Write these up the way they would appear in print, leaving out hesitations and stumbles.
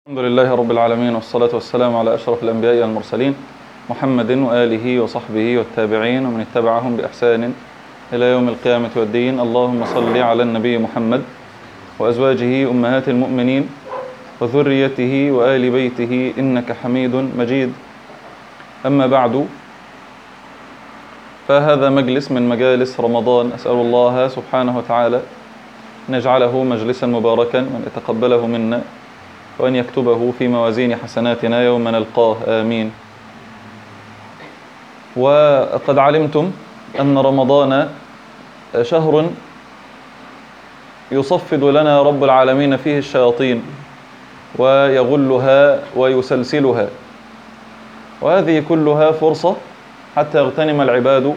الحمد لله رب العالمين، والصلاة والسلام على أشرف الأنبياء والمرسلين محمد وآله وصحبه والتابعين ومن اتبعهم بإحسان إلى يوم القيامة والدين. اللهم صل على النبي محمد وأزواجه أمهات المؤمنين وذريته وآل بيته إنك حميد مجيد. أما بعد، فهذا مجلس من مجالس رمضان، أسأل الله سبحانه وتعالى أن يجعله مجلسا مباركا وأن يتقبله منا وأن يكتبه في موازين حسناتنا يوم نلقاه، آمين. وقد علمتم أن رمضان شهر يصفد لنا رب العالمين فيه الشياطين ويغلها ويسلسلها، وهذه كلها فرصة حتى يغتنم العباد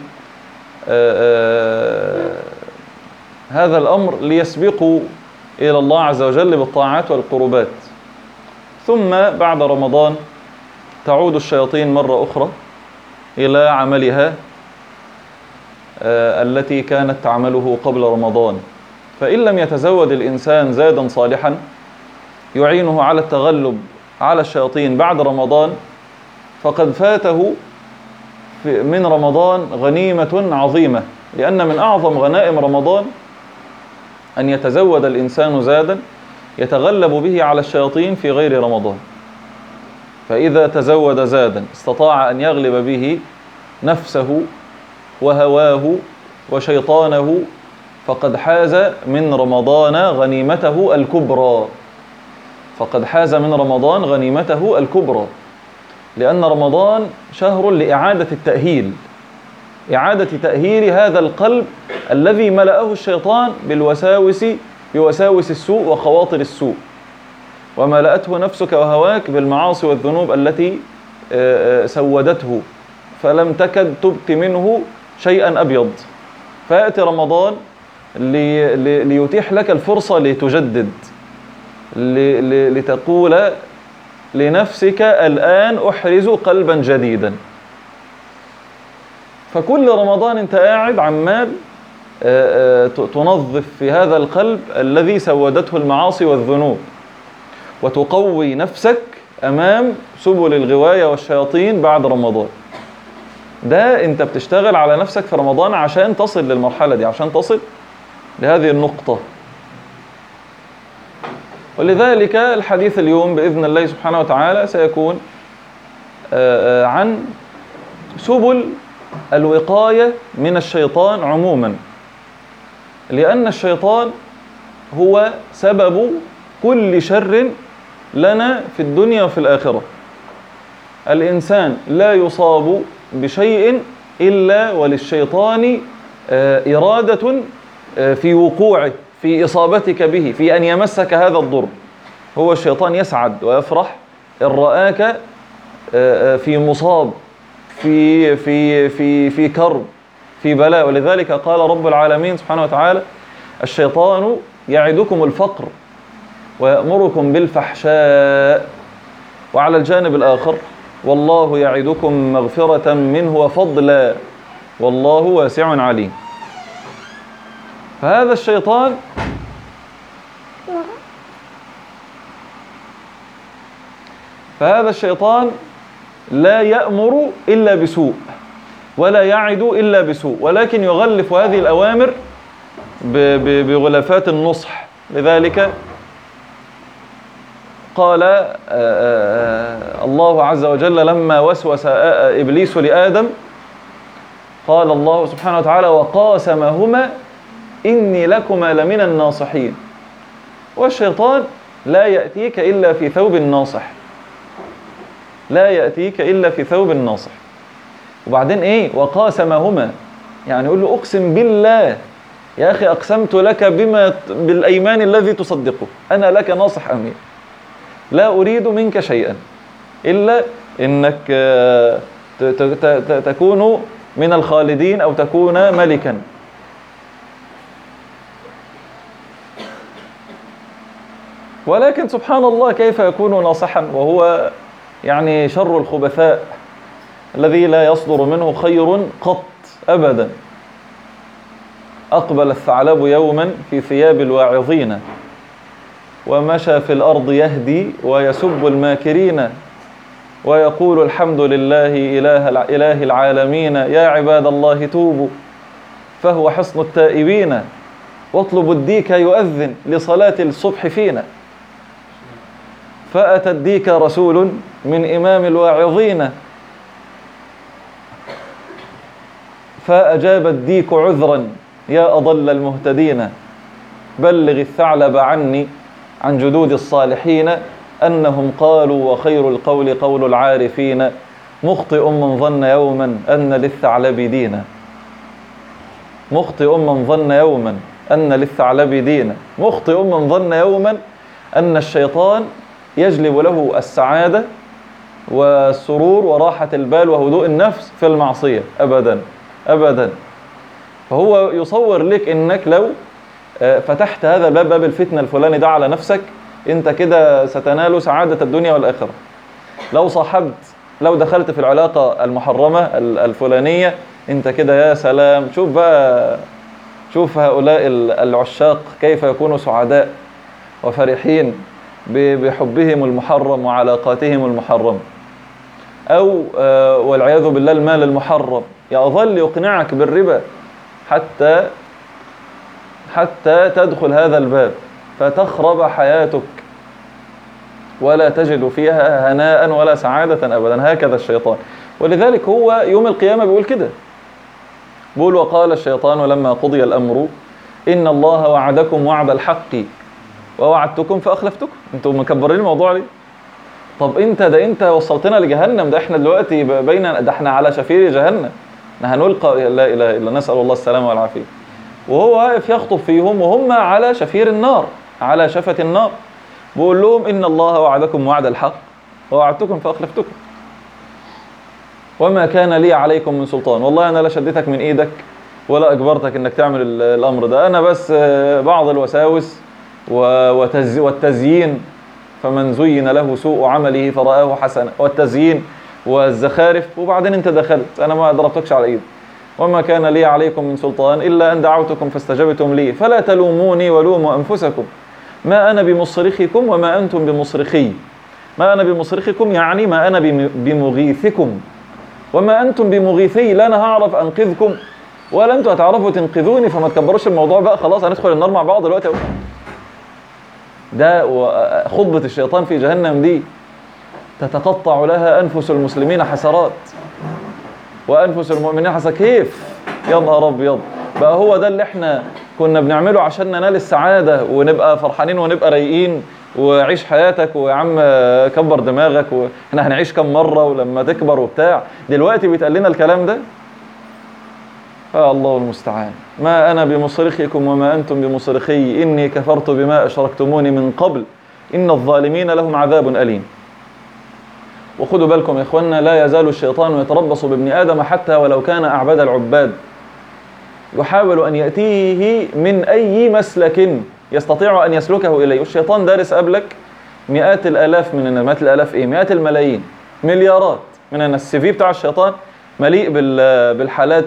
هذا الأمر ليسبقوا إلى الله عز وجل بالطاعات والقربات. ثم بعد رمضان تعود الشياطين مرة أخرى إلى عملها التي كانت تعمله قبل رمضان. فإن لم يتزود الإنسان زادا صالحا يعينه على التغلب على الشياطين بعد رمضان، فقد فاته من رمضان غنيمة عظيمة، لأن من أعظم غنائم رمضان أن يتزود الإنسان زادا يتغلب به على الشياطين في غير رمضان. فإذا تزود زادا استطاع أن يغلب به نفسه وهواه وشيطانه فقد حاز من رمضان غنيمته الكبرى، فقد حاز من رمضان غنيمته الكبرى، لأن رمضان شهر لإعادة التأهيل، إعادة تأهيل هذا القلب الذي ملأه الشيطان بوساوس السوء وخواطر السوء، وملأته نفسك وهواك بالمعاصي والذنوب التي سودته فلم تكد تبقي منه شيئا أبيض. فيأتي رمضان ليتيح لك الفرصة لتجدد، لتقول لنفسك الآن أحرز قلبا جديدا. فكل رمضان انت قاعد عمال تنظف في هذا القلب الذي سودته المعاصي والذنوب، وتقوي نفسك أمام سبل الغواية والشياطين بعد رمضان. ده انت بتشتغل على نفسك في رمضان عشان تصل للمرحلة دي، عشان تصل لهذه النقطة. ولذلك الحديث اليوم بإذن الله سبحانه وتعالى سيكون عن سبل الوقاية من الشيطان عموما، لأن الشيطان هو سبب كل شر لنا في الدنيا وفي الآخرة. الإنسان لا يصاب بشيء إلا وللشيطان إرادة في وقوعه، في إصابتك به، في أن يمسك هذا الضر. هو الشيطان يسعد ويفرح إن رآك في مصاب، في كرب، في بلاء. ولذلك قال رب العالمين سبحانه وتعالى: الشيطان يعدكم الفقر ويأمركم بالفحشاء، وعلى الجانب الآخر: والله يعدكم مغفرة منه وفضلا والله واسع عليم. فهذا الشيطان لا يأمر إلا بسوء ولا يعد إلا بسوء، ولكن يغلف هذه الأوامر بغلافات النصح. لذلك قال الله عز وجل لما وسوس إبليس لآدم، قال الله سبحانه وتعالى: وقاسمهما إني لكما لمن الناصحين. والشيطان لا يأتيك إلا في ثوب الناصح، لا يأتيك إلا في ثوب الناصح. وبعدين إيه؟ وقاسمهما، يعني يقول له: أقسم بالله يا أخي، أقسمت لك بالأيمان الذي تصدقه، أنا لك ناصح أمين، لا أريد منك شيئا إلا إنك تكون من الخالدين أو تكون ملكا. ولكن سبحان الله، كيف يكون ناصحا وهو يعني شر الخبثاء الذي لا يصدر منه خير قط أبدا. أقبل الثعلب يوما في ثياب الواعظين ومشى في الأرض يهدي ويسب الماكرين ويقول الحمد لله إله العالمين. يا عباد الله توبوا فهو حصن التائبين، واطلبوا الديك يؤذن لصلاة الصبح فينا. فأتى الديك رسول من إمام الواعظين، فأجاب الديك عذرا يا أضل المهتدين. بلغ الثعلب عني عن جدود الصالحين، أنهم قالوا وخير القول قول العارفين. مخطئ من ظن يوما أن للثعلب دينا، مخطئ من ظن يوما أن للثعلب دينا، مخطئ من ظن يوما أن الشيطان يجلب له السعادة والسرور وراحة البال وهدوء النفس في المعصية. أبدا أبدا. فهو يصور لك إنك لو فتحت هذا الباب، باب الفتنة الفلاني ده على نفسك، انت كده ستنال سعادة الدنيا والآخرة. لو صاحبت، لو دخلت في العلاقة المحرمة الفلانية، انت كده يا سلام. شوف بقى، شوف هؤلاء العشاق كيف يكونوا سعداء وفرحين بحبهم المحرم وعلاقاتهم المحرمة. أو والعياذ بالله المال المحرم يظل يقنعك بالربا حتى تدخل هذا الباب فتخرب حياتك ولا تجد فيها هناء ولا سعادة أبدا. هكذا الشيطان. ولذلك هو يوم القيامة بيقول كده، بيقول وقال الشيطان لما قضي الأمر إن الله وعدكم وعد الحق ووعدتكم فأخلفتكم. انتوا مكبرين الموضوع ليه؟ طب انت وصلتنا لجهنم، ده احنا دلوقتي ده احنا على شفير جهنم، احنا هنلقى لا إله إلا نسأل الله السلامة والعافية. وهو واقف يخطب فيهم وهم على شفير النار، على شفة النار، بيقول لهم إن الله وعدكم وعد الحق ووعدتكم فأخلفتكم وما كان لي عليكم من سلطان. والله أنا لا شدتك من إيدك ولا أجبرتك إنك تعمل الأمر ده، أنا بس بعض الوساوس والتزيين. فمن زين له سوء عمله فرآه حسنا، والتزيين والزخارف، وبعدين أنت دخلت، أنا ما ضربتكش على إيدي. وما كان لي عليكم من سلطان إلا أن دعوتكم فاستجبتم لي فلا تلوموني ولوموا أنفسكم ما أنا بمصرخكم وما أنتم بمصرخي. ما أنا بمصرخكم يعني ما أنا بمغيثكم وما أنتم بمغيثي. لا أنا هعرف أنقذكم ولا أنتم هتعرفوا تنقذوني. فما تكبروش الموضوع بقى، خلاص هندخل النار مع بعض دلوقتي. ده خطبة الشيطان في جهنم دي تتقطع لها أنفس المسلمين حسرات وأنفس المؤمنين حسرات. كيف يا نهار أبيض بقى؟ هو ده اللي احنا كنا بنعمله عشان ننال السعادة ونبقى فرحانين ونبقى رايقين وعيش حياتك ويا عم كبر دماغك واحنا هنعيش كم مرة ولما تكبر وبتاع. دلوقتي بيتقال لنا الكلام ده. الله المستعان. ما أنا بمصرخكم وما أنتم بمصرخي إني كفرت بما أشركتموني من قبل إن الظالمين لهم عذاب أليم. وخدوا بالكم يا إخواننا، لا يزال الشيطان يتربص بابن آدم حتى ولو كان أعبد العباد، يحاول أن يأتيه من أي مسلك يستطيع أن يسلكه إليه. الشيطان دارس قبلك مئات الآلاف من الناس، مئات الآلاف إيه، مئات الملايين، مليارات من الناس. السي في بتاع الشيطان مليء بالحالات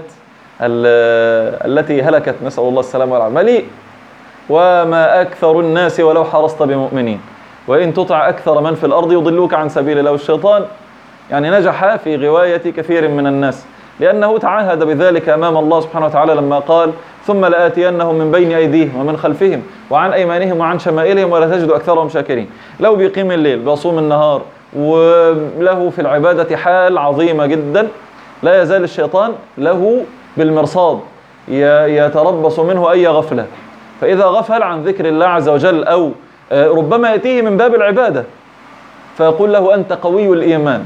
التي هلكت، نسأل الله السلامة والعافية، مليء. وما أكثر الناس ولو حرصت بمؤمنين وإن تطع أكثر من في الأرض يضلوك عن سبيل الله. الشيطان يعني نجح في غواية كثير من الناس لأنه تعاهد بذلك أمام الله سبحانه وتعالى لما قال ثم لآتينهم من بين أيديهم ومن خلفهم وعن أيمانهم وعن شمائلهم ولا تجد أكثرهم شاكرين. لو بيقيم الليل بيصوم النهار وله في العبادة حال عظيمة جدا، لا يزال الشيطان له بالمرصاد يتربص منه أي غفلة. فإذا غفل عن ذكر الله عز وجل أو ربما يأتيه من باب العبادة فيقول له أنت قوي الإيمان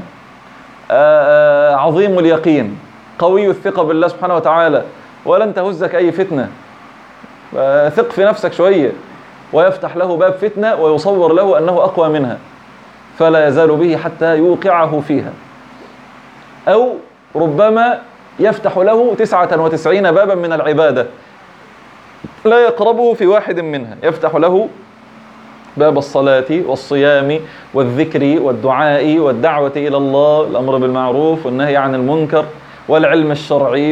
عظيم اليقين قوي الثقة بالله سبحانه وتعالى ولن تهزك أي فتنة، ثق في نفسك شوية، ويفتح له باب فتنة ويصور له أنه أقوى منها فلا يزال به حتى يوقعه فيها. أو ربما يفتح له 99 بابا من العبادة لا يقربه في واحد منها. يفتح له باب الصلاة والصيام والذكر والدعاء والدعوة إلى الله، الأمر بالمعروف والنهي عن المنكر والعلم الشرعي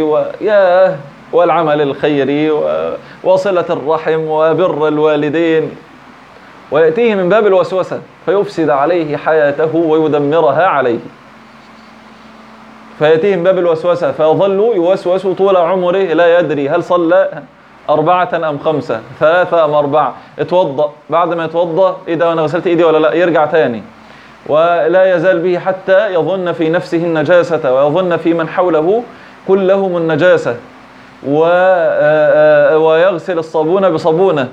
والعمل الخيري وصلة الرحم وبر الوالدين ويأتيه من باب الوسوسة فيفسد عليه حياته ويدمرها عليه. فيأتيه من باب الوسوسة فيظل يوسوس طول عمره لا يدري هل صلى 4 أم 5، 3 أم 4، اتوضأ، بعد ما يتوضأ إيه ده أنا غسلت إيدي ولا لا، يرجع تاني، ولا يزال به حتى يظن في نفسه النجاسة ويظن في من حوله كلهم النجاسة، ويغسل الصابون بصابونة،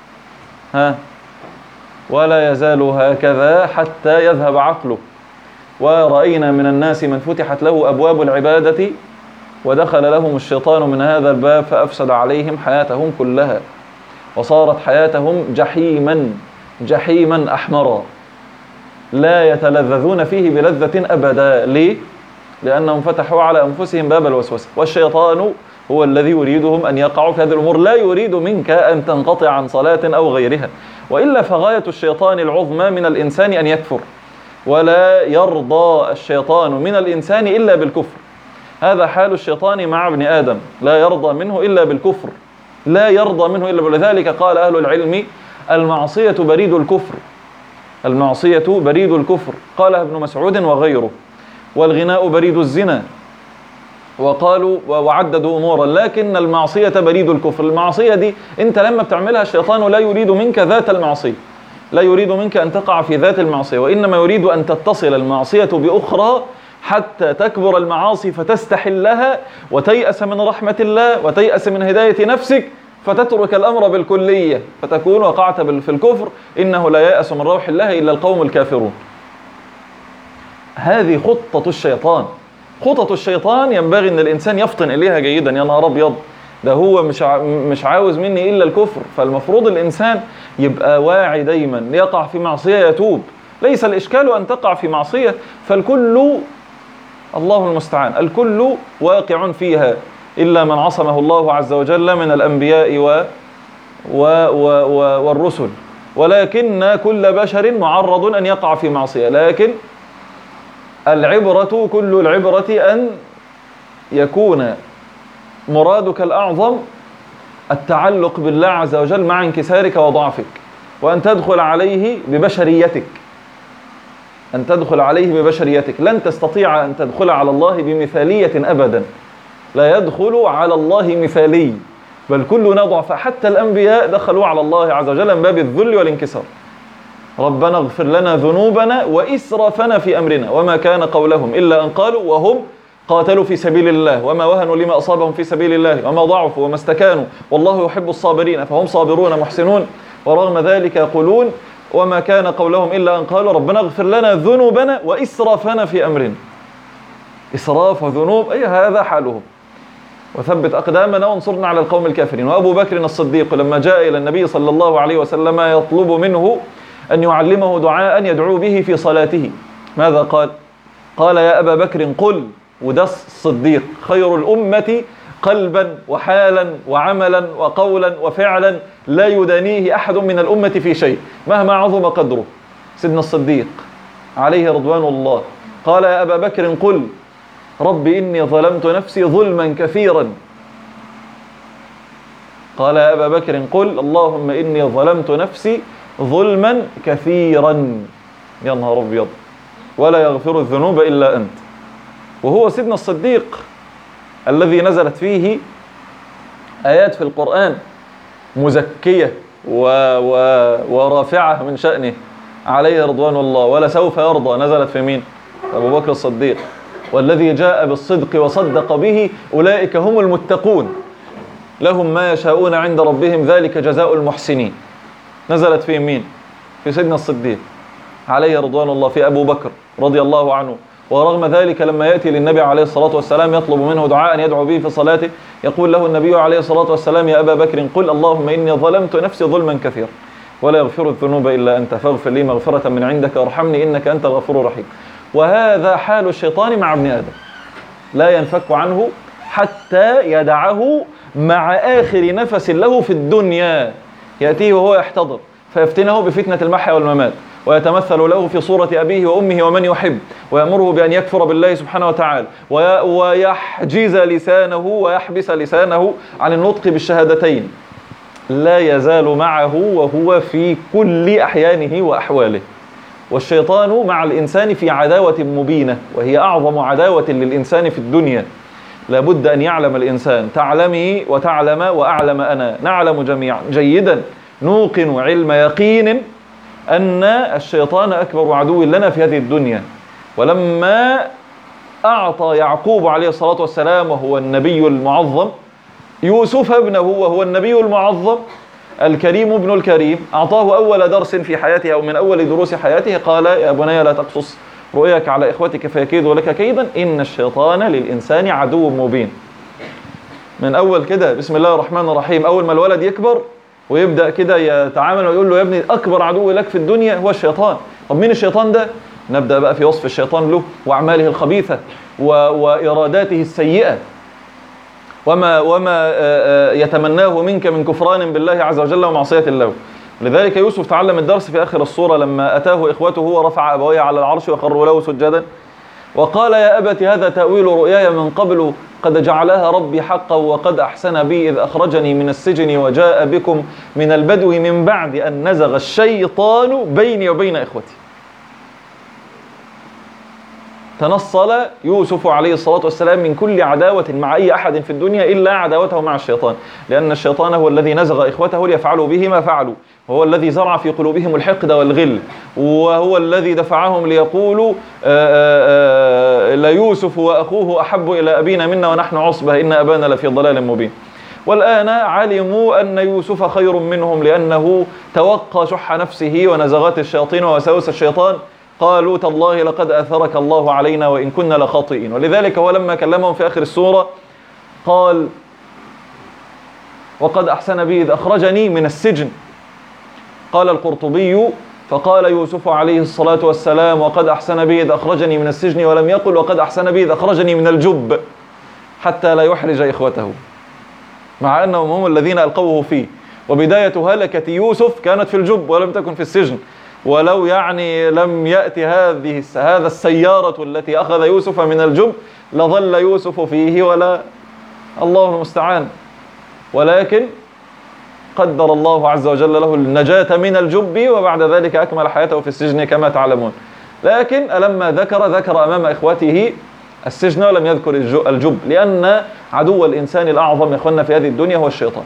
ولا يزال هكذا حتى يذهب عقله. ورأينا من الناس من فتحت له أبواب العبادة ودخل لهم الشيطان من هذا الباب فأفسد عليهم حياتهم كلها، وصارت حياتهم جحيما أحمرا لا يتلذذون فيه بلذة أبدا. ليه؟ لأنهم فتحوا على أنفسهم باب الوسوسة، والشيطان هو الذي يريدهم أن يقعوا في هذه الأمور، لا يريد منك أن تنقطع عن صلاة أو غيرها، وإلا فغاية الشيطان العظمى من الإنسان أن يكفر، ولا يرضى الشيطان من الإنسان إلا بالكفر. هذا حال الشيطان مع ابن آدم، لا يرضى منه إلا بالكفر، لا يرضى منه إلا لذلك قال أهل العلم المعصية بريد الكفر، المعصية بريد الكفر، قالها ابن مسعود وغيره، والغناء بريد الزنا، وقالوا وعددوا أمورا، لكن المعصية بريد الكفر. المعصية دي أنت لما بتعملها الشيطان لا يريد منك ذات المعصية، لا يريد منك أن تقع في ذات المعصية، وإنما يريد أن تتصل المعصية بأخرى حتى تكبر المعاصي فتستحلها وتيأس من رحمة الله وتيأس من هداية نفسك فتترك الأمر بالكلية فتكون وقعت في الكفر. إنه لا ييأس من روح الله إلا القوم الكافرون. هذه خطة الشيطان، خطط الشيطان ينبغي أن الإنسان يفطن إليها جيدا. يا نهار أبيض، ده هو مش عاوز مني إلا الكفر، فالمفروض الإنسان يبقى واعي دايما، يقع في معصية يتوب. ليس الإشكال أن تقع في معصية، فالكل الله المستعان الكل واقع فيها إلا من عصمه الله عز وجل من الأنبياء والرسل، ولكن كل بشر معرض أن يقع في معصية. لكن العبرة، كل العبرة أن يكون مرادك الأعظم التعلق بالله عز وجل مع انكسارك وضعفك، وأن تدخل عليه ببشريتك، أن تدخل عليه ببشريتك. لن تستطيع أن تدخل على الله بمثالية أبدا، لا يدخل على الله مثالي، بل كلنا ضعف. حتى الأنبياء دخلوا على الله عز وجل من باب الذل والانكسار. ربنا اغفر لنا ذنوبنا وإسرافنا في أمرنا وما كان قولهم إلا أن قالوا وهم قاتلوا في سبيل الله وما وهنوا لما أصابهم في سبيل الله وما ضعفوا وما استكانوا والله يحب الصابرين فهم صابرون محسنون، ورغم ذلك يقولون وما كان قولهم إلا أن قالوا ربنا اغفر لنا ذنوبنا وإسرافنا في أمرنا. إسراف وذنوب أي هذا حالهم. وثبت أقدامنا وانصرنا على القوم الكافرين. وأبو بكر الصديق لما جاء إلى النبي صلى الله عليه وسلم يطلب منه أن يعلمه دعاء يدعو به في صلاته، ماذا قال؟ قال يا أبا بكر قل، وده الصديق خير الأمة قلبا وحالا وعملا وقولا وفعلا لا يدانيه أحد من الأمة في شيء مهما عظم قدره. سيدنا الصديق عليه رضوان الله قال يا أبا بكر قل رب إني ظلمت نفسي ظلما كثيرا. قال يا أبا بكر قل اللهم إني ظلمت نفسي ظلما كثيرا. يا نهار أبيض، ولا يغفر الذنوب إلا أنت. وهو سيدنا الصديق الذي نزلت فيه آيات في القرآن مزكية ورافعة من شأنه عليه رضوان الله. ولا سوف يرضى نزلت في مين؟ أبو بكر الصديق. والذي جاء بالصدق وصدق به أولئك هم المتقون لهم ما يشاءون عند ربهم ذلك جزاء المحسنين. نزلت في مين؟ في سيدنا الصديق عليه رضوان الله، في أبو بكر رضي الله عنه. ورغم ذلك لما يأتي للنبي عليه الصلاة والسلام يطلب منه دعاء يدعو به في صلاته يقول له النبي عليه الصلاة والسلام يا أبا بكر قل اللهم إني ظلمت نفسي ظلما كثيرا ولا يغفر الذنوب إلا أنت فاغفر لي مغفرة من عندك وارحمني إنك أنت الغفور الرحيم. وهذا حال الشيطان مع ابن آدم، لا ينفك عنه حتى يدعه مع آخر نفس له في الدنيا. يأتيه وهو يحتضر فيفتنه بفتنة المحيا والممات ويتمثل له في صورة أبيه وأمه ومن يحب ويأمره بأن يكفر بالله سبحانه وتعالى ويحجز لسانه ويحبس لسانه عن النطق بالشهادتين لا يزال معه وهو في كل أحيانه وأحواله. والشيطان مع الإنسان في عداوة مبينة، وهي أعظم عداوة للإنسان في الدنيا. لابد أن يعلم الإنسان، تعلمي وتعلم وأعلم أنا، نعلم جميعا جيدا، نوقن علم يقين أن الشيطان أكبر عدو لنا في هذه الدنيا. ولما أعطى يعقوب عليه الصلاة والسلام وهو النبي المعظم يوسف ابنه وهو النبي المعظم الكريم ابن الكريم، أعطاه أول درس في حياته أو من أول دروس حياته، قال يا بني لا تقصص رؤياك على إخوتك فيكيدوا لك كيدا إن الشيطان للإنسان عدو مبين. من أول كده بسم الله الرحمن الرحيم، أول ما الولد يكبر ويبدأ كده يتعامل ويقول له يا ابني أكبر عدو لك في الدنيا هو الشيطان. طب مين الشيطان ده؟ نبدأ بقى في وصف الشيطان له وأعماله الخبيثة وإراداته السيئة وما يتمناه منك من كفران بالله عز وجل ومعصية الله. لذلك يوسف تعلم الدرس في آخر الصورة لما أتاه إخوته ورفع أبويه على العرش وخروا له سجدا وقال يا أبت هذا تأويل رؤياي من قبل قد جعلها ربي حقا وقد أحسن بي إذ أخرجني من السجن وجاء بكم من البدو من بعد أن نزغ الشيطان بيني وبين إخوتي. تنصل يوسف عليه الصلاة والسلام من كل عداوة مع أي أحد في الدنيا إلا عداوته مع الشيطان، لأن الشيطان هو الذي نزغ إخوته ليفعلوا به ما فعلوا، وهو الذي زرع في قلوبهم الحقد والغل، وهو الذي دفعهم ليقولوا ليوسف وأخوه أحب إلى أبينا منا ونحن عصبة إن أبانا لفي ضلال مبين. والآن علموا أن يوسف خير منهم لأنه توقى شح نفسه ونزغات الشياطين ووساوس الشيطان، قالوا تالله لقد أثرك الله علينا وإن كنا لخاطئين. ولذلك هو لما كلمهم في آخر السورة قال وقد أحسن بي إذ أخرجني من السجن. قال القرطبي فقال يوسف عليه الصلاة والسلام وقد أحسن بي إذ أخرجني من السجن، ولم يقل وقد أحسن بي إذ أخرجني من الجب حتى لا يحرج إخوته، مع أنهم هم الذين ألقوه فيه. وبداية هلكة يوسف كانت في الجب ولم تكن في السجن، ولو يعني لم يأتي هذا السيارة التي أخذ يوسف من الجب لظل يوسف فيه ولا الله المستعان. ولكن قدر الله عز وجل له النجاة من الجب وبعد ذلك أكمل حياته في السجن كما تعلمون. لكن لما ذكر أمام إخوته السجن ولم يذكر الجب، لأن عدو الإنسان الأعظم يا إخواننا في هذه الدنيا هو الشيطان.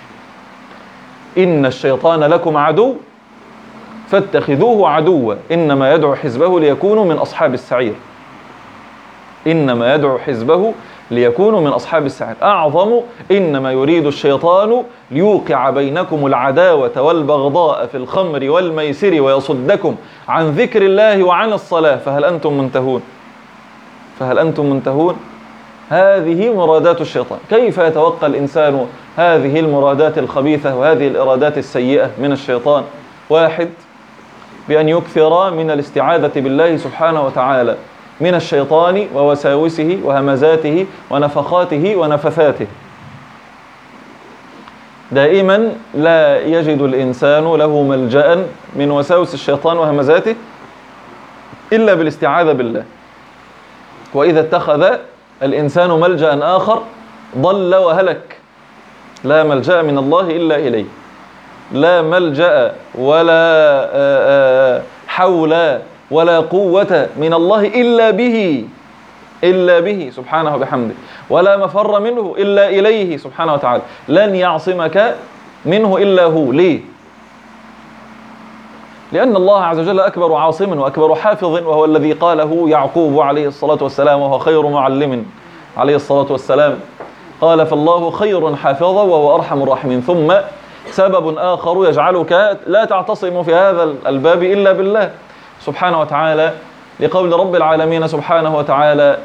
إن الشيطان لكم عدو فاتخذوه عدوا إنما يدعو حزبه ليكونوا من أصحاب السعير. إنما يدعو حزبه ليكونوا من أصحاب السعير. أعظم إنما يريد الشيطان ليوقع بينكم العداوة والبغضاء في الخمر والميسر ويصدكم عن ذكر الله وعن الصلاة فهل أنتم منتهون؟ فهل أنتم منتهون؟ هذه مرادات الشيطان. كيف يتوقع الإنسان هذه المرادات الخبيثة وهذه الإرادات السيئة من الشيطان؟ واحد، بأن يكثر من الاستعاذة بالله سبحانه وتعالى من الشيطان ووساوسه وهمزاته ونفخاته ونفثاته. دائما لا يجد الإنسان له ملجأ من وساوس الشيطان وهمزاته إلا بالاستعاذة بالله. وإذا اتخذ الإنسان ملجأ آخر ضل وهلك. لا ملجأ من الله إلا إليه، لا ملجأ ولا حول ولا قوة من الله إلا به سبحانه وبحمده، ولا مفر منه إلا إليه سبحانه وتعالى. لن يعصمك منه إلا هو. ليه؟ لأن الله عز وجل أكبر عاصم وأكبر حافظ، وهو الذي قاله يعقوب عليه الصلاة والسلام وهو خير معلم عليه الصلاة والسلام، قال فالله خير حافظا وهو أرحم الراحمين. ثم سبب آخر يجعلك لا تعتصم في هذا الباب إلا بالله سبحانه وتعالى، لقول رب العالمين سبحانه وتعالى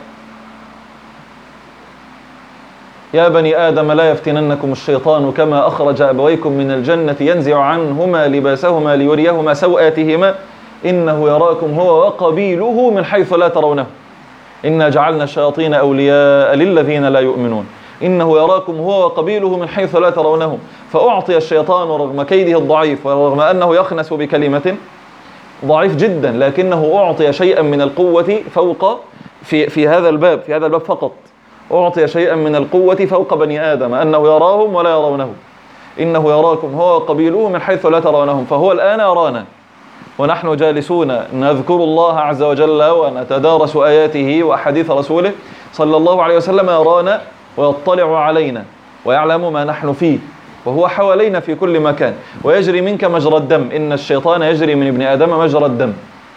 يا بني آدم لا يفتننكم الشيطان كما أخرج أبويكم من الجنة ينزع عنهما لباسهما ليريهما سوآتهما إنه يراكم هو وقبيله من حيث لا ترونه إنا جعلنا الشياطين أولياء للذين لا يؤمنون إنه يراكم هو وقبيله من حيث لا ترونهم. فأعطي الشيطان رغم كيده الضعيف ورغم أنه يخنس بكلمة ضعيف جدا، لكنه أعطي شيئا من القوة فوق في هذا الباب فقط أعطي شيئا من القوة فوق بني آدم، أنه يراهم ولا يرونه. إنه يراكم هو وقبيله من حيث لا ترونهم، فهو الآن يرانا ونحن جالسون نذكر الله عز وجل ونتدارس آياته وأحاديث رسوله صلى الله عليه وسلم، يرانا ويطلع علينا ويعلم ما نحن فيه، وهو حوالينا في كل مكان. ويجري منك مجرى الدم، إن الشيطان يجري من ابن آدم مجرى الدم،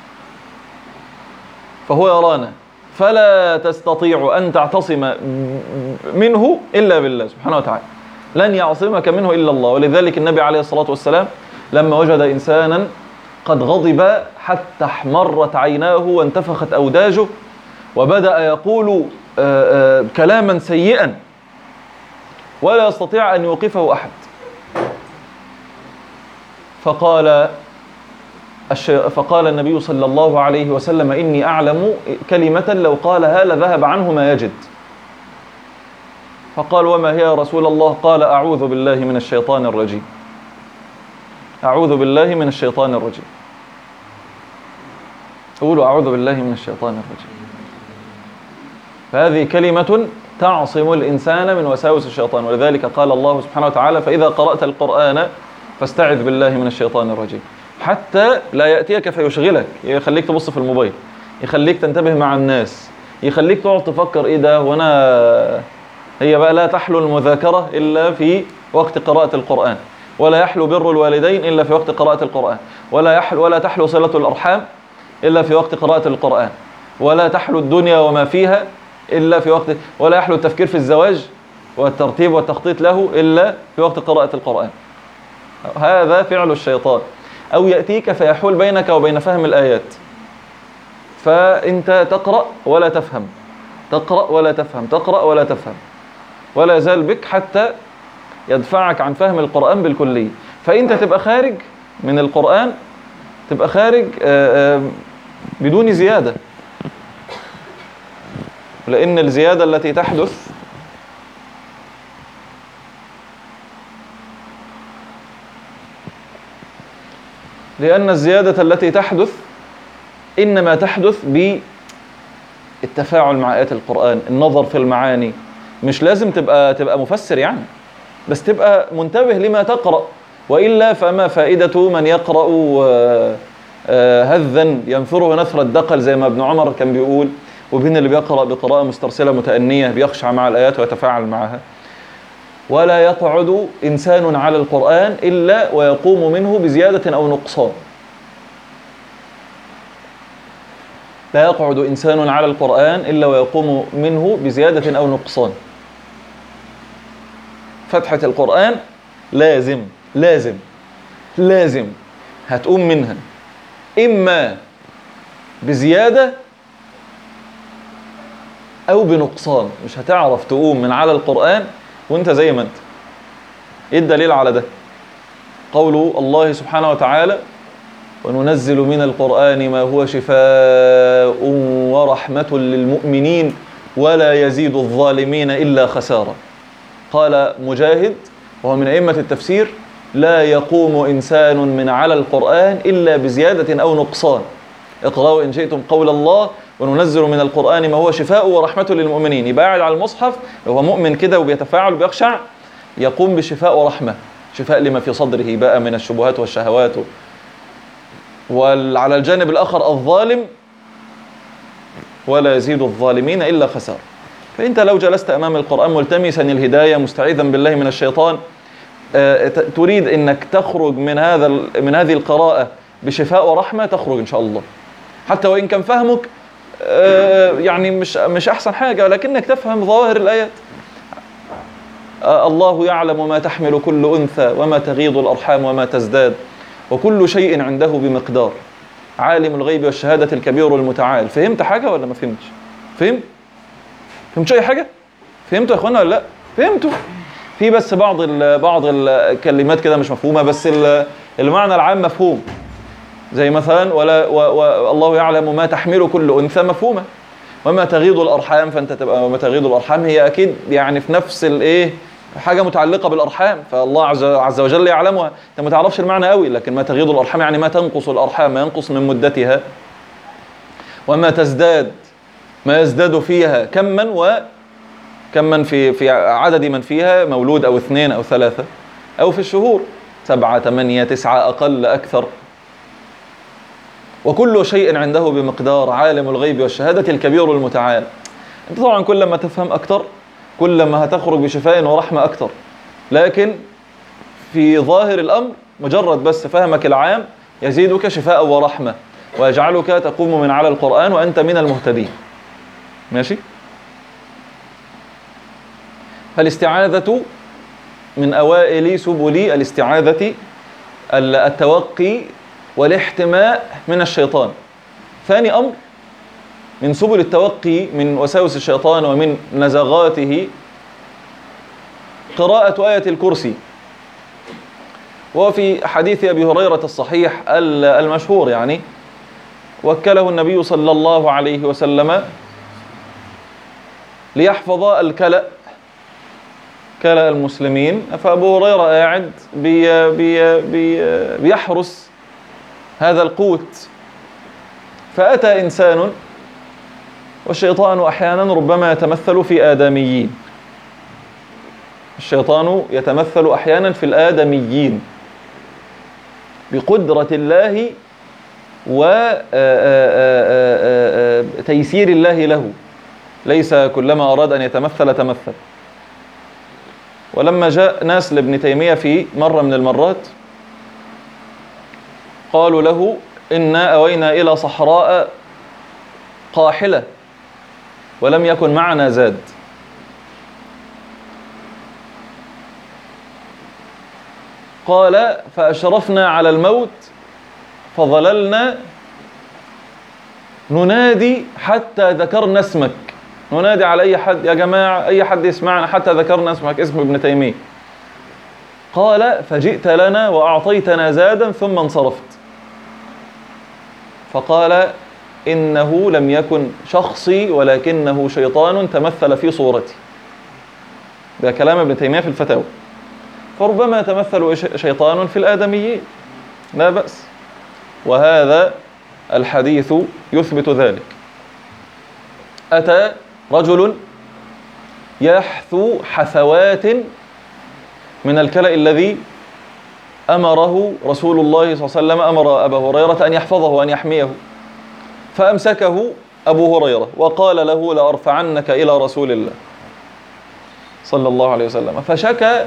فهو يرانا، فلا تستطيع أن تعتصم منه إلا بالله سبحانه وتعالى، لن يعصمك منه إلا الله. ولذلك النبي عليه الصلاة والسلام لما وجد إنسانا قد غضب حتى احمرت عيناه وانتفخت أوداجه وبدأ يقول كلاما سيئا ولا يستطيع أن يوقفه أحد، فقال النبي صلى الله عليه وسلم: إني أعلم كلمة لو قالها لذهب عنه ما يجد. فقال: وما هي يا رسول الله؟ قال: أعوذ بالله من الشيطان الرجيم، أعوذ بالله من الشيطان الرجيم. قولوا أعوذ بالله من الشيطان الرجيم. فهذه كلمة تعصم الإنسان من وساوس الشيطان. ولذلك قال الله سبحانه وتعالى: فإذا قرأت القرآن فاستعذ بالله من الشيطان الرجيم، حتى لا يأتيك فيشغلك، يخليك تبص في الموبايل، يخليك تنتبه مع الناس، يخليك تقعد تفكر إيه ده وأنا. هي بقى لا تحلو المذاكرة إلا في وقت قراءة القرآن، ولا يحلو بر الوالدين إلا في وقت قراءة القرآن، ولا تحلو صلة الأرحام إلا في وقت قراءة القرآن، ولا تحلو الدنيا وما فيها إلا في وقت، ولا يحلو التفكير في الزواج والترتيب والتخطيط له إلا في وقت قراءة القرآن. هذا فعل الشيطان، أو يأتيك فيحول بينك وبين فهم الآيات، فأنت تقرأ ولا تفهم، تقرأ ولا تفهم، تقرأ ولا تفهم، ولا يزال بك حتى يدفعك عن فهم القرآن بالكلية. فأنت تبقى خارج من القرآن، تبقى خارج بدون زيادة، لأن الزيادة التي تحدث لأن الزيادة التي تحدث إنما تحدث بالتفاعل مع آيات القرآن، النظر في المعاني. مش لازم تبقى مفسر يعني، بس تبقى منتبه لما تقرأ، وإلا فما فائدة من يقرأ هذا ينفره نثر الدقل زي ما ابن عمر كان بيقول، وبين اللي بيقرأ بقراءة مسترسلة متأنية بيخشع مع الآيات ويتفاعل معها. ولا يقعد إنسان على القرآن إلا ويقوم منه بزيادة أو نقصان. لا يقعد إنسان على القرآن إلا ويقوم منه بزيادة أو نقصان. فتحة القرآن لازم لازم لازم هتقوم منها إما بزيادة أو بنقصان، مش هتعرف تقوم من على القرآن وانت زي ما انت. ايه الدليل على ده؟ قول الله سبحانه وتعالى: وننزل من القرآن ما هو شفاء ورحمة للمؤمنين ولا يزيد الظالمين إلا خسارة. قال مجاهد وهو من أئمة التفسير: لا يقوم إنسان من على القرآن إلا بزيادة أو نقصان. اقرأوا إن شئتم قول الله: وننزل من القرآن ما هو شفاء ورحمة للمؤمنين. يبقى قاعد على المصحف وهو مؤمن كده وبيتفاعل وبيخشع، يقوم بشفاء ورحمة، شفاء لما في صدره بقى من الشبهات والشهوات. وعلى الجانب الآخر الظالم: ولا يزيد الظالمين إلا خسارة. فأنت لو جلست أمام القرآن ملتمسا الهداية مستعيذا بالله من الشيطان، تريد أنك تخرج من هذه القراءة بشفاء ورحمة، تخرج إن شاء الله، حتى وإن كان فهمك يعني مش أحسن حاجة، لكنك تفهم ظواهر الآيات. الله يعلم ما تحمل كل أنثى وما تغيض الأرحام وما تزداد وكل شيء عنده بمقدار، عالم الغيب والشهادة الكبير المتعال. فهمت حاجة ولا ما فهمتش؟ فهمتوا أي حاجة؟ فهمتوا يا إخوانا ولا لا؟ فهمتوا؟ في بس بعض الكلمات كده مش مفهومة، بس المعنى العام مفهوم. زي مثلا الله يعلم ما تحمل كل أنثى مفهومة، وما تغيض الأرحام، فأنت تبقى وما تغيض الأرحام هي أكيد يعني في نفس حاجة متعلقة بالأرحام، فالله عز وجل يعلمها. أنت ما تعرفش المعنى قوي، لكن ما تغيض الأرحام يعني ما تنقص الأرحام، ما ينقص من مدتها. وما تزداد، ما يزداد فيها كما في عدد من فيها، مولود أو 2 أو 3. أو في الشهور 7 8 9 أقل أكثر، وكل شيء عنده بمقدار، عالم الغيب والشهادة الكبير المتعال. أنت طبعا كل ما تفهم أكثر كل ما هتخرج بشفاء ورحمة أكثر، لكن في ظاهر الأمر مجرد بس فهمك العام يزيدك شفاء ورحمة ويجعلك تقوم من على القرآن وأنت من المهتدين. ماشي؟ فالاستعاذة من أوائل سبل الاستعاذة التوقي والاحتماء من الشيطان. ثاني أمر من سبل التوقي من وساوس الشيطان ومن نزغاته قراءة آية الكرسي. وفي حديث أبي هريرة الصحيح المشهور يعني وكله النبي صلى الله عليه وسلم ليحفظ الكلأ المسلمين، فأبو هريرة قاعد بيحرس هذا القوت، فأتى إنسان، والشيطان أحيانا ربما يتمثل في آدميين، الشيطان يتمثل أحيانا في الآدميين بقدرة الله وتيسير الله له، ليس كلما أراد أن يتمثل تمثل. ولما جاء ناس لابن تيمية في مرة من المرات قالوا له إنا أوينا إلى صحراء قاحلة ولم يكن معنا زاد، قال فأشرفنا على الموت فظللنا ننادي حتى ذكرنا اسمك، ننادي على أي حد يا جماعة، أي حد يسمعنا حتى ذكرنا اسمك، اسم ابن تيمية. قال فجئت لنا وأعطيتنا زادا ثم انصرفت. فقال إنه لم يكن شخصي ولكنه شيطان تمثل في صورتي. ده كلام ابن تيمية في الفتاوى. فربما يتمثل شيطان في الآدميين، لا بأس، وهذا الحديث يثبت ذلك. أتى رجل يحثو حثوات من الكلأ الذي أمره رسول الله صلى الله عليه وسلم، أمر أبا هريرة أن يحفظه وأن يحميه، فأمسكه أبو هريرة وقال له لأرفعنك إلى رسول الله صلى الله عليه وسلم. فشكى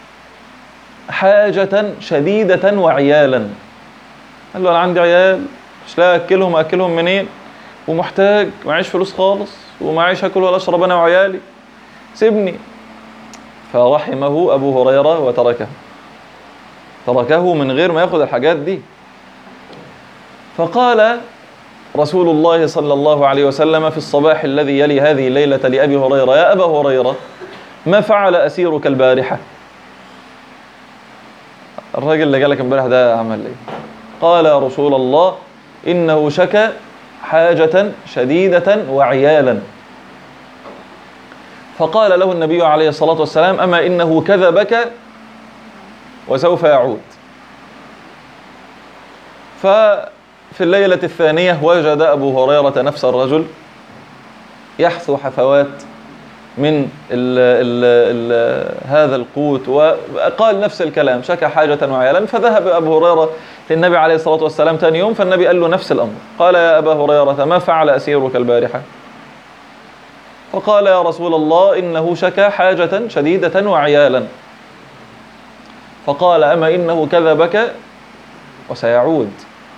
حاجة شديدة وعيالا، قال له أنا عندي عيال مش لا أكلهم منين، ومحتاج معيش فلوس خالص ومعيش أكل ولا أشرب أنا وعيالي، سيبني. فرحمه أبو هريرة تركه من غير ما يأخذ الحاجات دي. فقال رسول الله صلى الله عليه وسلم في الصباح الذي يلي هذه الليلة لأبي هريرة: يا أبا هريرة ما فعل أسيرك البارحة؟ الراجل اللي جالك امبارح ده عمل ايه؟ قال يا رسول الله إنه شكى حاجة شديدة وعيالا. فقال له النبي عليه الصلاة والسلام: أما إنه كذبك وسوف يعود. ففي الليلة الثانية وجد أبو هريرة نفس الرجل يحثو حثوات من هذا القوت، وقال نفس الكلام، شكى حاجة وعيالا. فذهب أبو هريرة للنبي عليه الصلاة والسلام ثاني يوم، فالنبي قال له نفس الأمر، قال: يا أبا هريرة ما فعل أسيرك البارحة؟ فقال: يا رسول الله إنه شكى حاجة شديدة وعيالا. فقال: أما إنه كذبك وسيعود.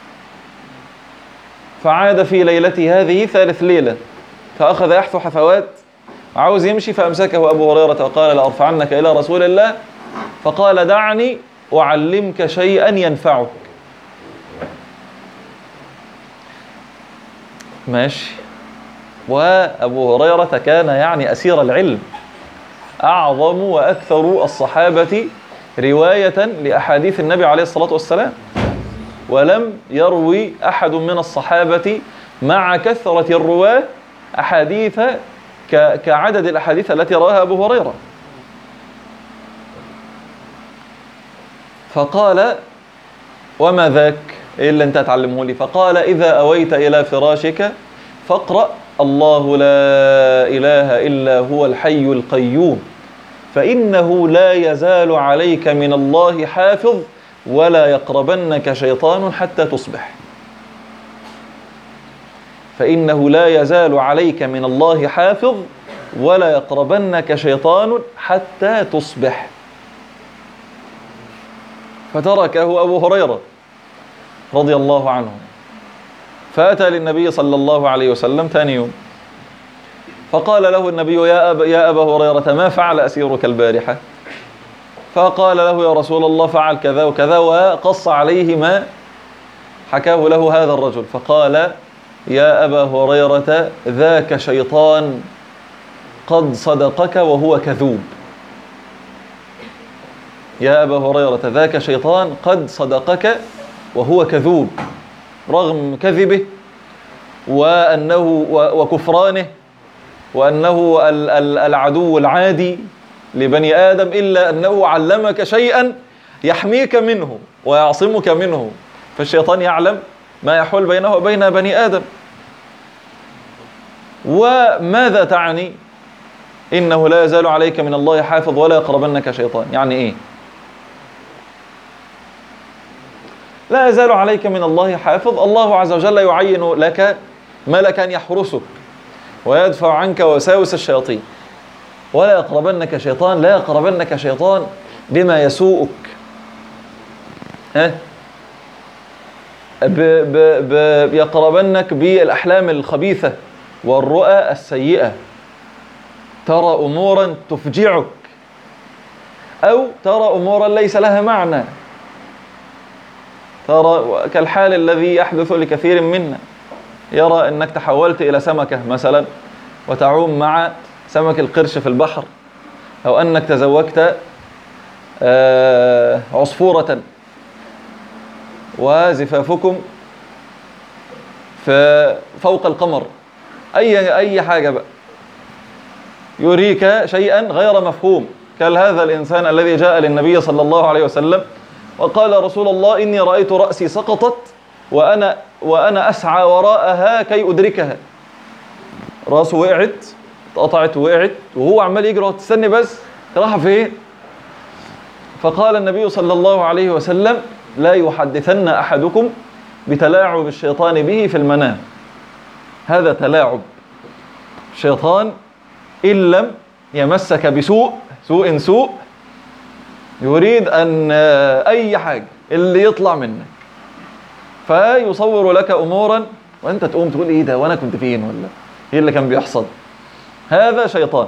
فعاد في ليلته هذه ثالث ليلة، فأخذ يحثو حثوات عاوز يمشي، فأمسكه أبو هريرة وقال: لأرفعنك إلى رسول الله. فقال: دعني أعلمك شيئا ينفعك. ماشي. وأبو هريرة كان يعني أسير العلم، أعظم وأكثر الصحابة رواية لأحاديث النبي عليه الصلاة والسلام، ولم يروي أحد من الصحابة مع كثرة الرواة أحاديث كعدد الأحاديث التي رواها أبو هريرة. فقال: وما ذاك؟ إيه اللي أنت تعلمه لي؟ فقال: إذا أويت إلى فراشك فاقرأ الله لا إله إلا هو الحي القيوم فإنه لا يزال عليك من الله حافظ ولا يقربنك شيطان حتى تصبح. فإنه لا يزال عليك من الله حافظ ولا يقربنك شيطان حتى تصبح. فتركه أبو هريرة رضي الله عنه، فأتى للنبي صلى الله عليه وسلم ثاني يوم، فقال له النبي: يا أبا هريرة، ما فعل أسيرك البارحة؟ فقال له: يا رسول الله فعل كذا وكذا، وقص عليه ما حكاه له هذا الرجل. فقال: يا أبا هريرة، ذاك شيطان قد صدقك وهو كذوب. يا أبا هريرة، ذاك شيطان قد صدقك وهو كذوب، رغم كذبه وكفرانه وأنه العدو العادي لبني آدم، إلا أنه علمك شيئا يحميك منه ويعصمك منه. فالشيطان يعلم ما يحول بينه وبين بني آدم. وماذا تعني إنه لا يزال عليك من الله حافظ ولا يقربنك شيطان؟ يعني إيه؟ لا يزال عليك من الله حافظ، الله عز وجل يعين لك ملكا يحرسك ويدفع عنك وساوس الشياطين. ولا يقربنك شيطان، لا يقربنك شيطان بما يسوءك، يقربنك بالأحلام الخبيثة والرؤى السيئة. ترى أمورا تفجعك، أو ترى أمورا ليس لها معنى، ترى كالحال الذي يحدث لكثير منا، يرى أنك تحولت إلى سمكة مثلا وتعوم مع سمك القرش في البحر، أو أنك تزوجت عصفورة وزفافكم فوق القمر، أي حاجة بقى يريك شيئا غير مفهوم. كهذا الإنسان الذي جاء للنبي صلى الله عليه وسلم وقال: رسول الله، إني رأيت رأسي سقطت وأنا أسعى وراءها كي أدركها. رأسه وقعت، اتقطعت ووقعت، وهو عمال يجري: تستني بس، راح فين؟ فقال النبي صلى الله عليه وسلم: لا يحدثن أحدكم بتلاعب الشيطان به في المنام. هذا تلاعب الشيطان، إن لم يمسك بسوء يريد أن أي حاجة اللي يطلع منك، فيصور لك أمورا وأنت تقوم تقول: إيه ده، وأنا كنت فين، ولا إيه اللي كان بيحصل؟ هذا شيطان.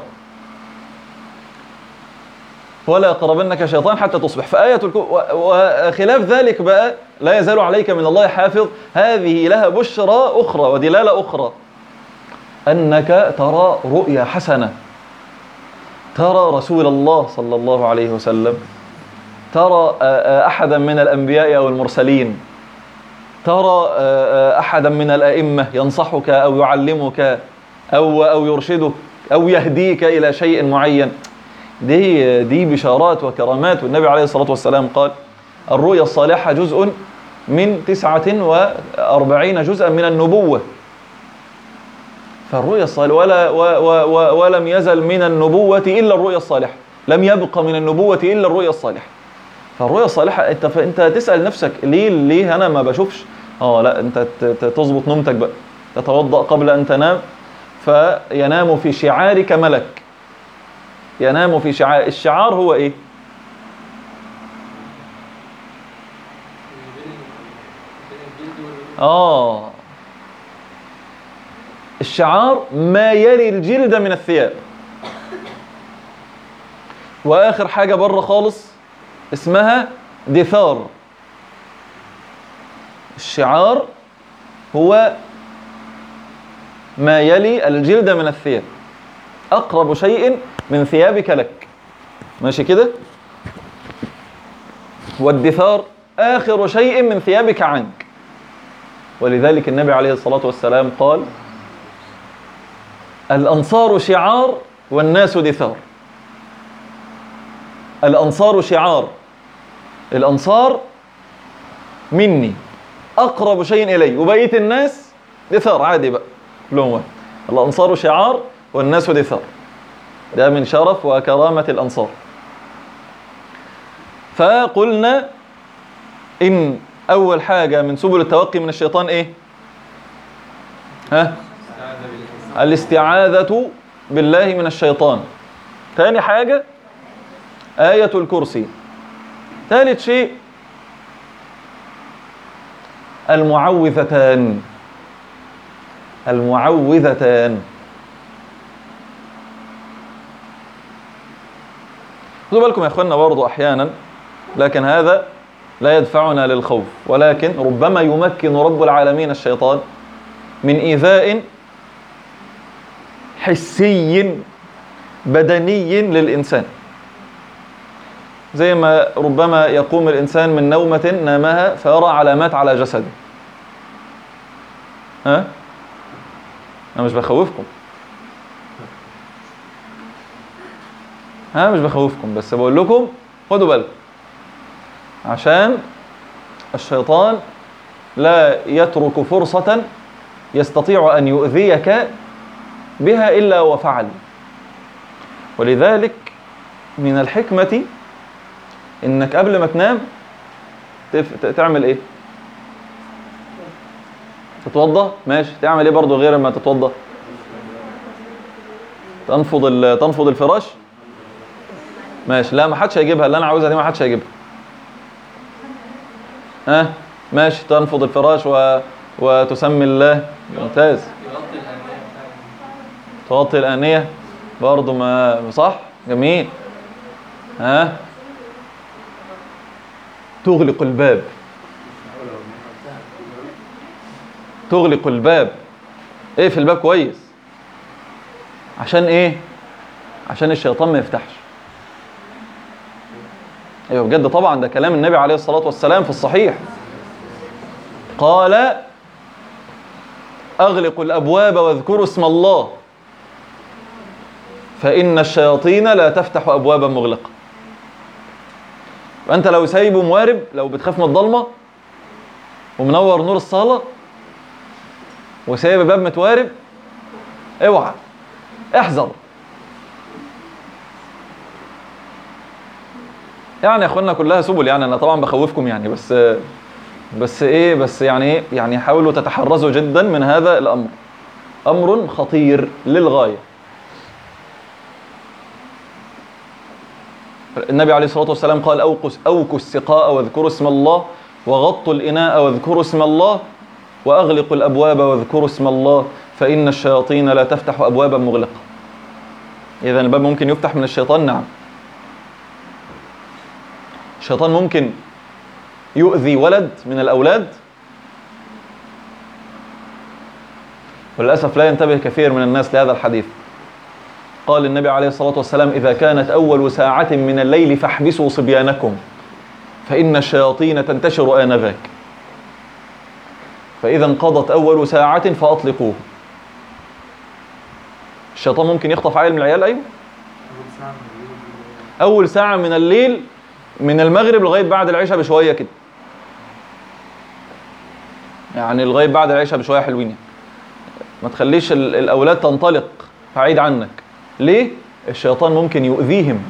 ولا يقربنك شيطان حتى تصبح. فآية وخلاف ذلك بقى: لا يزال عليك من الله حافظ، هذه لها بشرى أخرى ودلالة أخرى، أنك ترى رؤيا حسنة، ترى رسول الله صلى الله عليه وسلم، ترى أحدا من الأنبياء أو المرسلين، ترى أحدا من الأئمة ينصحك أو يعلمك أو يرشدك أو يهديك إلى شيء معين. دي بشارات وكرامات. والنبي عليه الصلاة والسلام قال: الرؤيا الصالحة جزء من 49 جزءا من النبوة. فالرؤيا الصالحة ولم يزل من النبوة إلا الرؤيا الصالحة، لم يبقى من النبوة إلا الرؤيا الصالحة. فالرؤيا الصالحة أنت تسأل نفسك: ليه أنا ما بشوفش؟ لا، أنت تظبط نومتك بقى، تتوضأ قبل أن تنام، فينام في شعارك ملك، ينام في شعار. الشعار هو إيه؟ الشعار ما يلي الجلد من الثياب. وآخر حاجة بره خالص اسمها دثار. الشعار هو ما يلي الجلد من الثياب، أقرب شيء من ثيابك لك، ماشي كده؟ والدثار آخر شيء من ثيابك عنك. ولذلك النبي عليه الصلاة والسلام قال: الأنصار شعار والناس دثار. الأنصار شعار، الأنصار مني، أقرب شيء إلي، وبقية الناس دثار عادي بقى كلهم واحد. الأنصار شعار والناس دثار. ده من شرف وكرامة الأنصار. فقلنا إن أول حاجة من سبل التوقي من الشيطان إيه؟ الاستعاذة بالله من الشيطان. ثاني حاجة آية الكرسي. ثالث شيء المعوذتان. المعوذتان. خدوا بالكم يا اخوانا برضو احيانا، لكن هذا لا يدفعنا للخوف، ولكن ربما يمكن رب العالمين الشيطان من إيذاء حسي بدني للإنسان، زي ما ربما يقوم الإنسان من نومة نامها فيرى علامات على جسده. ها؟ أنا مش بخوفكم، مش بخوفكم، بس بقول لكم خدوا بالكم، عشان الشيطان لا يترك فرصة يستطيع أن يؤذيك بها إلا وفعل. ولذلك من الحكمة إنك قبل ما تنام تعمل إيه؟ تتوضى؟ ماشي. تعمل إيه برضو غير ما تتوضى؟ تنفض الفراش؟ ماشي. لا، ما حدش هيجيبها، اللي أنا عاوزها دي ما حدش هيجيبها. ماشي. تنفض الفراش وتسمي الله. ممتاز. تغطي الآنية برضو، ما صح؟ جميل. تغلق الباب. تغلق الباب. اقفل الباب كويس. عشان ايه؟ عشان الشيطان ما يفتحش. ايوه بجد طبعا، ده كلام النبي عليه الصلاة والسلام في الصحيح. قال أغلقوا الأبواب واذكروا اسم الله فإن الشياطين لا تفتح أبوابا مغلقة. فأنت لو سايبه موارب، لو بتخاف من الضلمة ومنور نور الصالة وسايب الباب متوارب، اوعى، احذر. يعني يا اخوانا كلها سبل، يعني انا طبعا بخوفكم يعني، بس يعني حاولوا تتحرزوا جدا من هذا الامر. امر خطير للغاية. النبي عليه الصلاة والسلام قال أوكوا السقاء واذكروا اسم الله، وغطوا الإناء واذكروا اسم الله، وأغلقوا الأبواب واذكروا اسم الله فإن الشياطين لا تفتح أبوابا مغلقة. إذا الباب ممكن يفتح من الشيطان، نعم. الشيطان ممكن يؤذي ولد من الأولاد، وللأسف لا ينتبه كثير من الناس لهذا الحديث. قال النبي عليه الصلاة والسلام إذا كانت أول ساعة من الليل فاحبسوا صبيانكم فإن الشياطين تنتشر آنذاك، فإذا انقضت أول ساعة فأطلقوه. الشيطان ممكن يخطف عيل من العيال. أيوة، أول ساعة من الليل، من المغرب لغاية بعد العشاء بشوية كده، يعني لغاية بعد العشاء بشوية حلوين يعني. ما تخليش الأولاد تنطلق بعيد عنك. ليه؟ الشيطان ممكن يؤذيهم.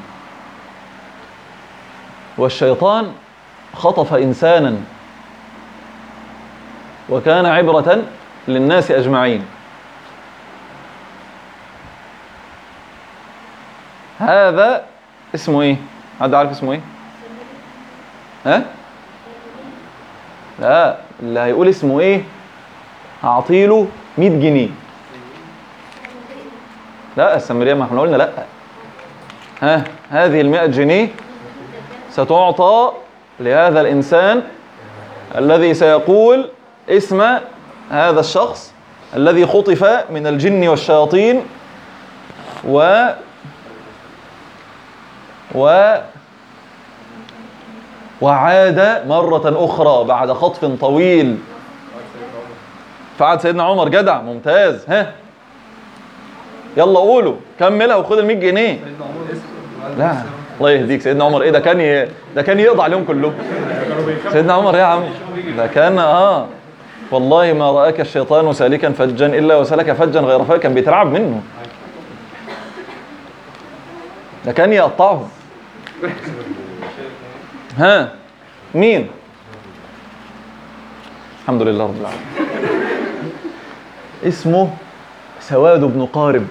والشيطان خطف إنسانا وكان عبرة للناس أجمعين. هذا اسمه إيه؟ حد عارف اسمه إيه؟ لا، اللي هيقول اسمه إيه هعطيله 100 جنيه. لا السامرية، ما احنا قلنا لا. هذه 100 جنيه ستعطى لهذا الإنسان الذي سيقول اسم هذا الشخص الذي خطف من الجن والشياطين وعاد مرة أخرى بعد خطف طويل. فعاد سيدنا عمر. جدع، ممتاز. يلا قولوا، كملها وخد ال 100 جنيه. لا الله يهديك، سيدنا عمر ايه ده كان يقضي عليهم كلهم. سيدنا عمر يا عم ده كان والله ما رآك الشيطان سالكا فجا إلا وسلك فجا غير فجا، كان بيترعب منه. ده كان يقطعهم. ها مين؟ الحمد لله رب العالمين. اسمه سواد بن قارب.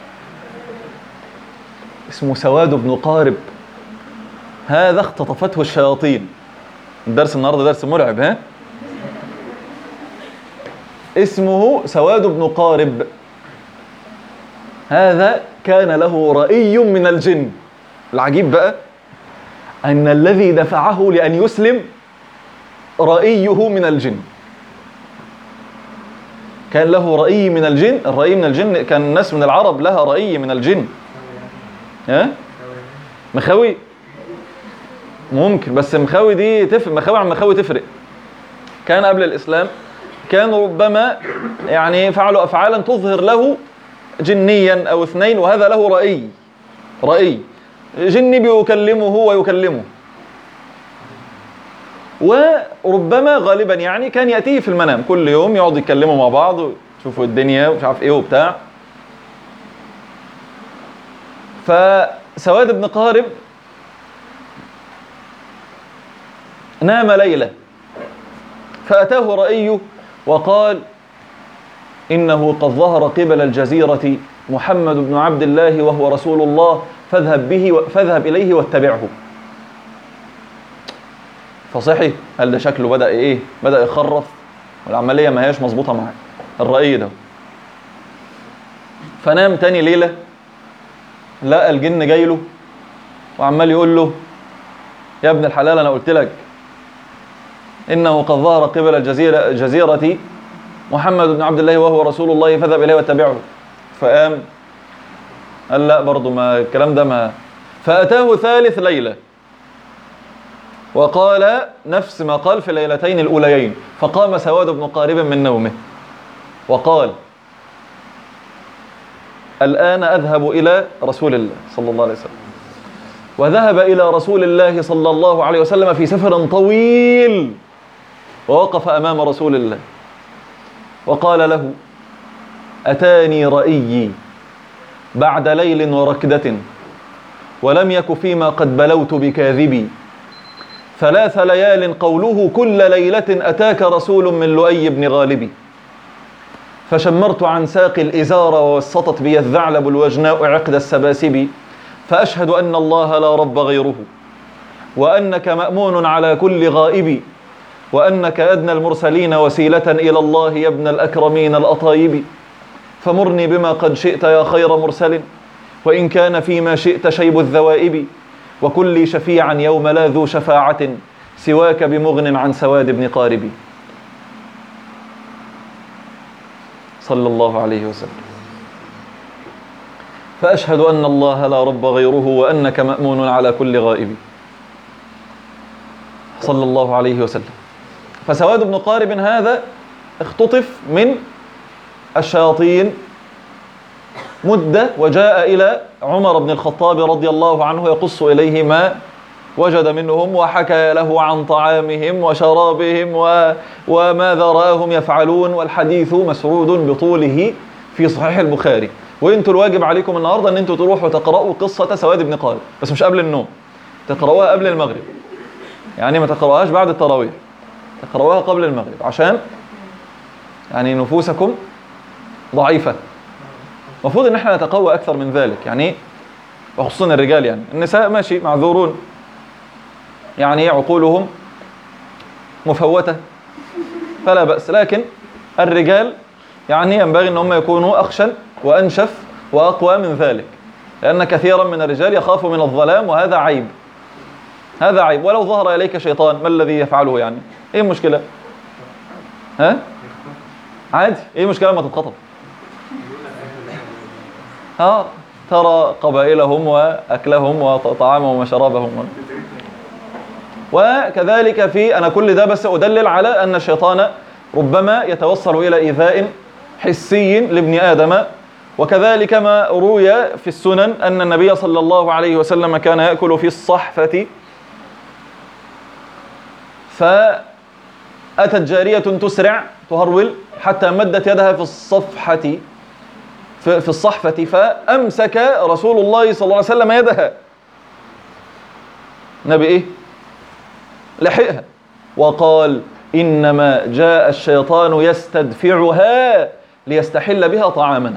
اسمه سواد بن قارب. هذا اختطفته الشياطين. الدرس النهارده درس مرعب. ها اسمه سواد بن قارب. هذا كان له رأي من الجن. العجيب بقى أن الذي دفعه لأن يسلم رأيه من الجن. كان له رأي من الجن. الرأي من الجن كان الناس من العرب لها رأي من الجن. ها مخاوي ممكن، بس مخاوي دي تفرق. مخاوي عن مخاوي تفرق. كان قبل الإسلام كانوا ربما يعني فعلوا أفعالا تظهر له جنيا أو اثنين، وهذا له رأي جني بيكلمه ويكلمه. وربما غالبا يعني كان يأتيه في المنام كل يوم، يقعد يتكلموا مع بعض ويشوفوا الدنيا ومش عارف ايه وبتاع. فسواد بن قارب نام ليلة فأتاه رأيه وقال: إنه قد ظهر قبل الجزيرة محمد بن عبد الله وهو رسول الله، فاذهب إليه واتبعه. فصحي قال ده شكله بدأ يخرف، والعملية ما هيش مظبوطة معاه الرأي ده. فنام تاني ليلة لقى الجن جاي له وعمال يقول له: يا ابن الحلال أنا قلت لك إنه قد ظهر قبل الجزيرة محمد بن عبد الله وهو رسول الله، فاذهب إليه واتبعه. فقام قال: لا برضو ما الكلام ده ما. فأتاه ثالث ليلة وقال نفس ما قال في الليلتين الأوليين. فقام سواد بن قارب من نومه وقال: الآن أذهب إلى رسول الله صلى الله عليه وسلم. وذهب إلى رسول الله صلى الله عليه وسلم في سفر طويل، ووقف أمام رسول الله وقال له: أتاني رأيي بعد ليل وركدة، ولم يك فيما قد بلوت بكاذبي، 3 ليال قوله كل ليلة أتاك رسول من لؤي بن غالب، فشمرت عن ساق الإزار ووسطت بي الثعلب الوجناء عقد السباسب، فأشهد أن الله لا رب غيره، وأنك مأمون على كل غائب، وأنك أدنى المرسلين وسيلة إلى الله يا ابن الأكرمين الأطايب، فمرني بما قد شئت يا خير مرسل، وإن كان فيما شئت شيب الذوائب، وكل شفيعا يوم لا ذو شفاعة سواك بمغن عن سواد بن قارب. صلى الله عليه وسلم. فأشهد أن الله لا رب غيره، وأنك مأمون على كل غائب. صلى الله عليه وسلم. فسواد بن قارب هذا اختطف من الشياطين مدة، وجاء إلى عمر بن الخطاب رضي الله عنه يقص إليه ما وجد منهم، وحكى له عن طعامهم وشرابهم وماذا رآهم يفعلون، والحديث مسرود بطوله في صحيح البخاري. وانتوا الواجب عليكم النهارده ان انتوا تروحوا تقرأوا قصة سواد بن قارب، بس مش قبل النوم، تقرأوها قبل المغرب. يعني ما تقرأوهاش بعد التراويح، تقرأوها قبل المغرب، عشان يعني نفوسكم ضعيفة. المفروض ان احنا نتقوى اكثر من ذلك، يعني وخصوصا الرجال. يعني النساء ماشي معذورون، يعني عقولهم مفوتة فلا بأس، لكن الرجال يعني ينبغي ان هم يكونوا اخشن وانشف واقوى من ذلك، لان كثيرا من الرجال يخاف من الظلام، وهذا عيب. هذا عيب. ولو ظهر اليك شيطان ما الذي يفعله؟ يعني ايه المشكلة؟ ها عادي، ايه المشكلة لما تتخطب؟ ترى قبائلهم واكلهم وطعامهم وشرابهم. وكذلك أنا كل ده بس أدلل على أن الشيطان ربما يتوصل إلى إيذاء حسي لابن آدم. وكذلك ما روي في السنن أن النبي صلى الله عليه وسلم كان يأكل في الصحفة، فأتت جارية تسرع تهرول حتى مدت يدها في الصحفة، فأمسك رسول الله صلى الله عليه وسلم يدها النبي إيه؟ لحقها وقال إنما جاء الشيطان يستدفعها ليستحل بها طعامنا.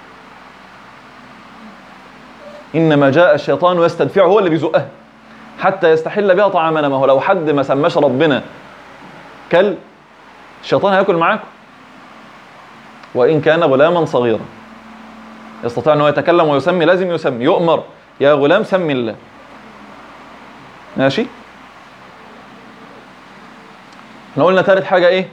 إنما جاء الشيطان يستدفعها، هو اللي بيزقها حتى يستحل بها طعامنا. ما هو لو حد ما سماش ربنا كلب، الشيطان هياكل معاكم وإن كان غلاما صغيرا. يستطيع أنه يتكلم ويسمي، لازم يسمي، يؤمر يا غلام سمي الله. ماشي. احنا قلنا ثالث حاجة ايه؟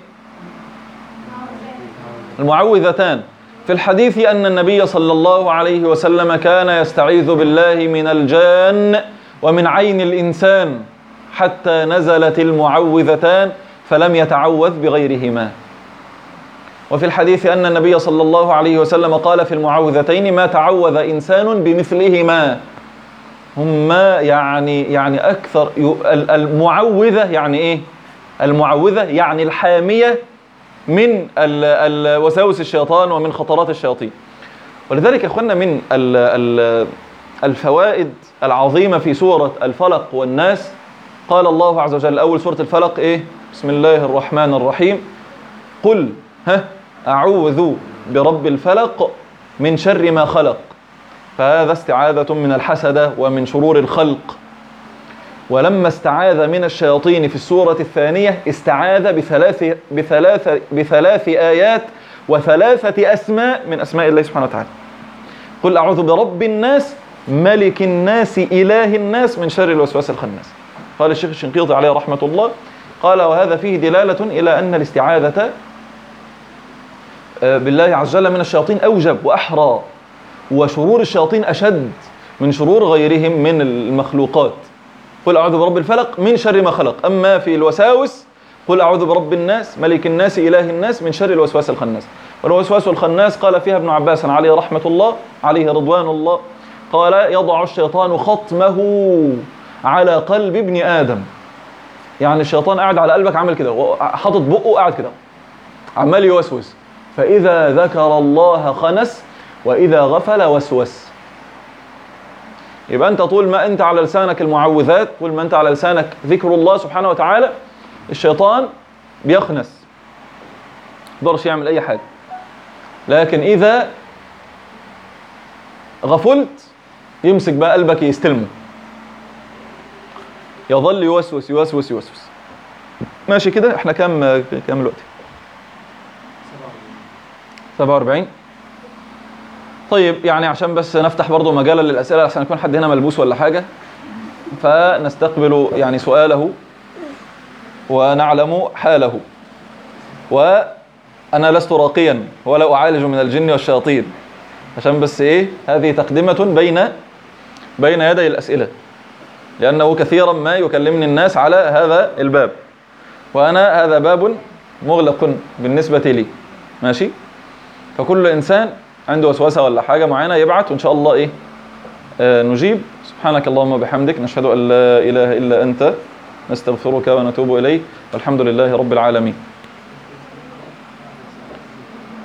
المعوذتان. في الحديث أن النبي صلى الله عليه وسلم كان يستعيذ بالله من الجان ومن عين الإنسان حتى نزلت المعوذتان فلم يتعوذ بغيرهما. وفي الحديث أن النبي صلى الله عليه وسلم قال في المعوذتين ما تعوذ إنسان بمثلهما. هما يعني أكثر. المعوذة يعني إيه؟ المعوذة يعني الحامية من وساوس الشيطان ومن خطرات الشياطين. ولذلك يا أخوانا من الفوائد العظيمة في سورة الفلق والناس، قال الله عز وجل أول سورة الفلق إيه؟ بسم الله الرحمن الرحيم قل أعوذ برب الفلق من شر ما خلق. فهذا استعاذة من الحسدة ومن شرور الخلق. ولما استعاذ من الشياطين في السورة الثانية استعاذ بثلاث آيات وثلاثة أسماء من أسماء الله سبحانه وتعالى. قل أعوذ برب الناس ملك الناس إله الناس من شر الوسواس الخناس. قال الشيخ الشنقيطي عليه رحمة الله قال وهذا فيه دلالة إلى أن الاستعاذة بالله عز وجل من الشياطين أوجب وأحرى، وشرور الشياطين أشد من شرور غيرهم من المخلوقات. قل أعوذ برب الفلق من شر ما خلق. أما في الوساوس قل أعوذ برب الناس ملك الناس إله الناس من شر الوسواس الخناس. والوسواس الخناس قال فيها ابن عباس عليه رحمة الله عليه رضوان الله قال يضع الشيطان خطمه على قلب ابن آدم. يعني الشيطان قاعد على قلبك عامل كده، حاطط بقه قاعد كده عمال يوسوس، فإذا ذكر الله خنس وإذا غفل وسوس. يبقى أنت طول ما أنت على لسانك المعوذات، طول ما أنت على لسانك ذكر الله سبحانه وتعالى، الشيطان بيخنس مقدرش يعمل أي حاجة. لكن إذا غفلت يمسك بقى قلبك يستلمه، يظل يوسوس يوسوس يوسوس. ماشي كده. احنا كام الوقت؟ 47. طيب يعني عشان بس نفتح برضو مجالا للأسئلة عشان يكون حد هنا ملبوس ولا حاجة، فنستقبل يعني سؤاله ونعلم حاله. وأنا لست راقيا ولا أعالج من الجن والشياطين، عشان بس إيه هذه تقدمة بين يدي الأسئلة، لأنه كثيرا ما يكلمني الناس على هذا الباب، وأنا هذا باب مغلق بالنسبة لي. ماشي. فكل إنسان عنده وسوسة ولا حاجة معينة يبعت وإن شاء الله إيه نجيب. سبحانك اللهم وبحمدك نشهد أن لا إله إلا أنت نستغفرك ونتوب إليك والحمد لله رب العالمين.